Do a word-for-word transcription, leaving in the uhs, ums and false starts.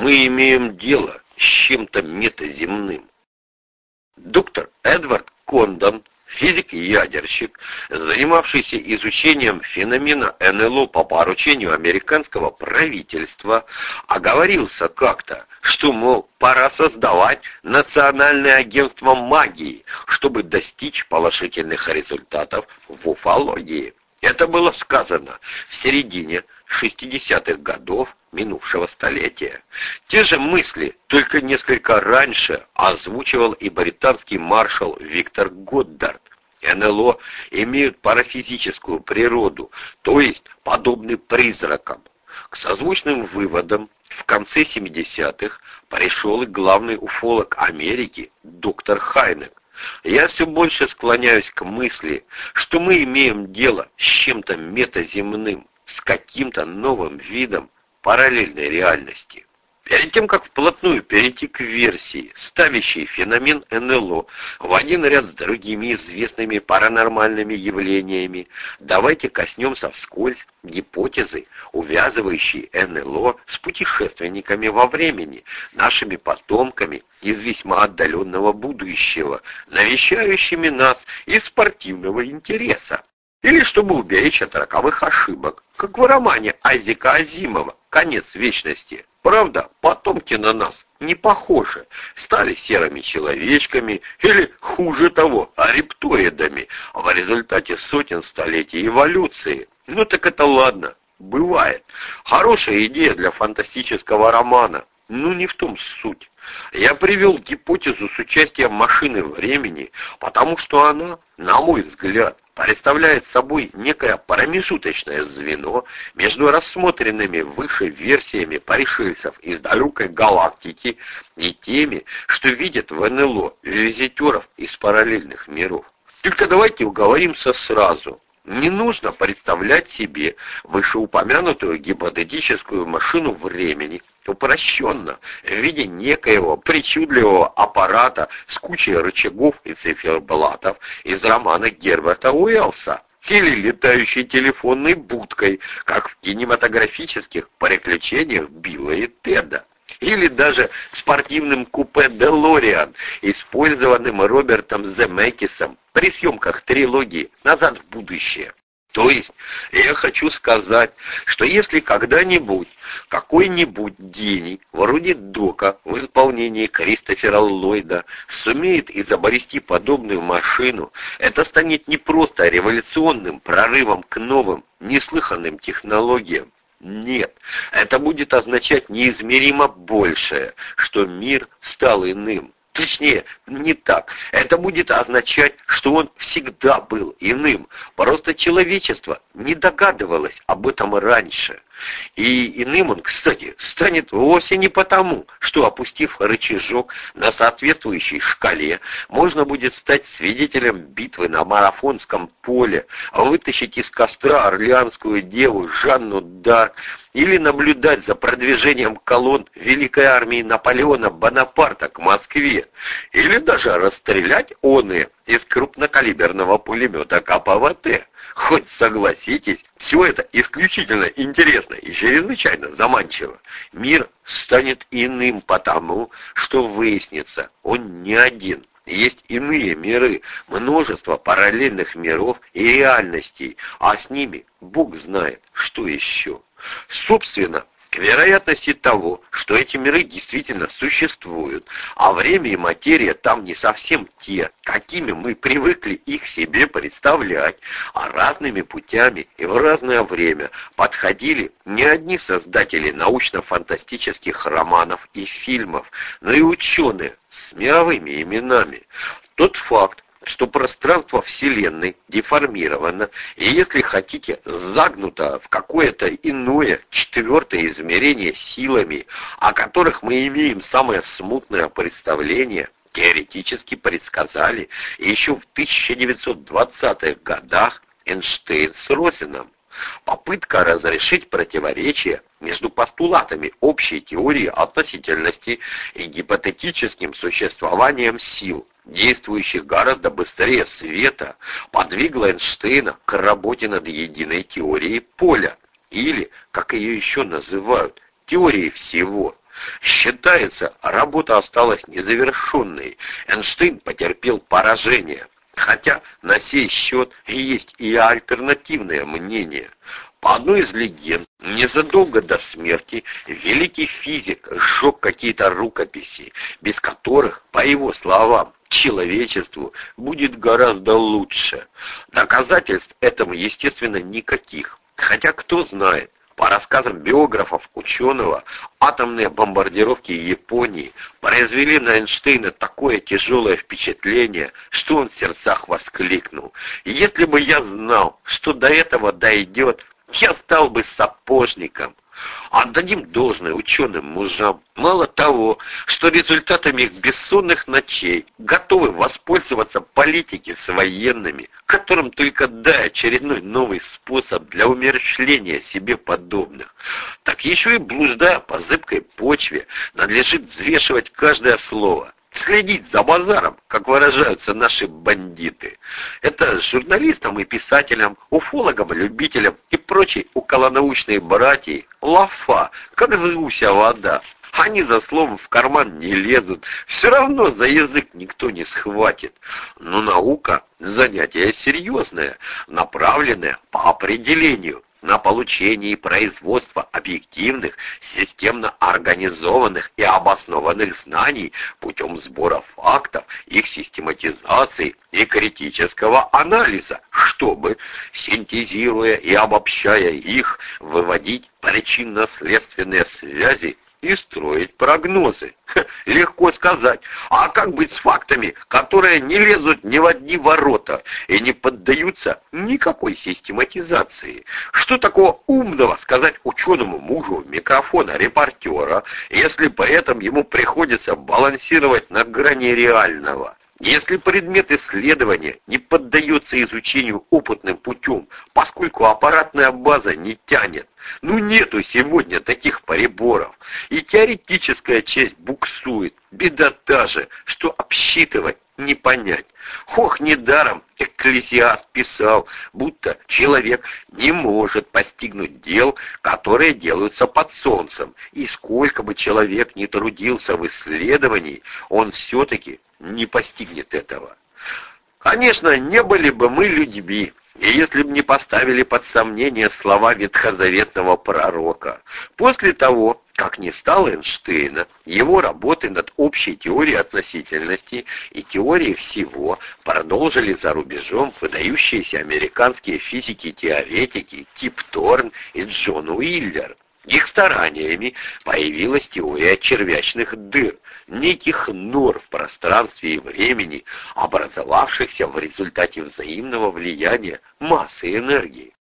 мы имеем дело с чем-то метаземным. Доктор Эдвард Кондон, физик-ядерщик, занимавшийся изучением феномена эн эл о по поручению американского правительства, оговорился как-то, что, мол, пора создавать национальное агентство магии, чтобы достичь положительных результатов в уфологии. Это было сказано в середине шестидесятых годов минувшего столетия. Те же мысли, только несколько раньше, озвучивал и британский маршал Виктор Годдард. эн эл о имеют парафизическую природу, то есть подобны призракам. К созвучным выводам в конце семидесятых пришел и главный уфолог Америки доктор Хайнек. Я все больше склоняюсь к мысли, что мы имеем дело с чем-то метаземным, с каким-то новым видом параллельной реальности. Перед тем, как вплотную перейти к версии, ставящей феномен эн эл о в один ряд с другими известными паранормальными явлениями, давайте коснемся вскользь гипотезы, увязывающей эн эл о с путешественниками во времени, нашими потомками из весьма отдаленного будущего, навещающими нас из спортивного интереса. Или чтобы уберечь от роковых ошибок, как в романе Айзека Азимова «Конец вечности». Правда, потомки на нас не похожи, стали серыми человечками или, хуже того, рептоидами в результате сотен столетий эволюции. Ну так это ладно, бывает. Хорошая идея для фантастического романа, но не в том суть. Я привел гипотезу с участием машины времени, потому что она, на мой взгляд, представляет собой некое промежуточное звено между рассмотренными выше версиями пришельцев из далекой галактики и теми, что видят в эн эл о визитеров из параллельных миров. Только давайте уговоримся сразу. Не нужно представлять себе вышеупомянутую гипотетическую машину времени упрощенно, в виде некоего причудливого аппарата с кучей рычагов и циферблатов из романа Герберта Уэллса, или летающей телефонной будкой, как в кинематографических приключениях Билла и Теда, или даже спортивным купе «Делориан», использованным Робертом Земекисом при съемках трилогии «Назад в будущее». То есть, я хочу сказать, что если когда-нибудь какой-нибудь гений, вроде Дока в исполнении Кристофера Ллойда, сумеет изобрести подобную машину, это станет не просто революционным прорывом к новым, неслыханным технологиям. Нет, это будет означать неизмеримо большее, что мир стал иным. Точнее, не так. Это будет означать, что он всегда был иным. Просто человечество не догадывалось об этом раньше. И иным он, кстати, станет вовсе не потому, что, опустив рычажок на соответствующей шкале, можно будет стать свидетелем битвы на марафонском поле, вытащить из костра орлеанскую деву Жанну Дарк или наблюдать за продвижением колонн Великой армии Наполеона Бонапарта к Москве, или даже расстрелять оные из крупнокалиберного пулемета ка пэ вэ тэ. Хоть согласитесь, все это исключительно интересно и чрезвычайно заманчиво. Мир станет иным потому, что выяснится, он не один. Есть иные миры, множество параллельных миров и реальностей, а с ними Бог знает, что еще. Собственно, к вероятности того, что эти миры действительно существуют, а время и материя там не совсем те, какими мы привыкли их себе представлять, а разными путями и в разное время подходили не одни создатели научно-фантастических романов и фильмов, но и ученые с мировыми именами. Тот факт, что пространство Вселенной деформировано и, если хотите, загнуто в какое-то иное, четвертое измерение силами, о которых мы имеем самое смутное представление, теоретически предсказали еще в тысяча девятьсот двадцатых годах Эйнштейн с Розеном. Попытка разрешить противоречия между постулатами общей теории относительности и гипотетическим существованием сил, действующих гораздо быстрее света, подвигла Эйнштейна к работе над единой теорией поля, или, как ее еще называют, теорией всего. Считается, работа осталась незавершенной. Эйнштейн потерпел поражение. Хотя на сей счет есть и альтернативное мнение. По одной из легенд, незадолго до смерти великий физик сжег какие-то рукописи, без которых, по его словам, человечеству будет гораздо лучше. Доказательств этому, естественно, никаких. Хотя кто знает, по рассказам биографов ученого, атомные бомбардировки Японии произвели на Эйнштейна такое тяжелое впечатление, что он в сердцах воскликнул: «Если бы я знал, что до этого дойдет, я стал бы сапожником». Отдадим должное ученым мужам. Мало того, что результатами их бессонных ночей готовы воспользоваться политики с военными, которым только дай очередной новый способ для умерщвления себе подобных, так еще и блуждая по зыбкой почве, надлежит взвешивать каждое слово. Следить за базаром, как выражаются наши бандиты. Это журналистам и писателям, уфологам, любителям и прочей околонаучной братьей лафа, как згуся вода. Они за словом в карман не лезут, все равно за язык никто не схватит. Но наука — занятие серьезное, направленное по определению на получение и производство объективных, системно организованных и обоснованных знаний путем сбора фактов, их систематизации и критического анализа, чтобы, синтезируя и обобщая их, выводить причинно-следственные связи и строить прогнозы. Ха, легко сказать. А как быть с фактами, которые не лезут ни в одни ворота и не поддаются никакой систематизации? Что такого умного сказать ученому мужу в микрофона репортера, если при этом ему приходится балансировать на грани реального? Если предмет исследования не поддается изучению опытным путем, поскольку аппаратная база не тянет, ну нету сегодня таких приборов, и теоретическая часть буксует, беда та же, что обсчитывать не понять. Ох, недаром Экклесиаст писал, будто человек не может постигнуть дел, которые делаются под солнцем, и сколько бы человек ни трудился в исследовании, он все-таки не постигнет этого. Конечно, не были бы мы людьми, и если бы не поставили под сомнение слова ветхозаветного пророка. После того, как не стало Эйнштейна, его работы над общей теорией относительности и теорией всего продолжили за рубежом выдающиеся американские физики-теоретики Кип Торн и Джон Уиллер. Их стараниями появилась теория червячных дыр, неких нор в пространстве и времени, образовавшихся в результате взаимного влияния массы энергии.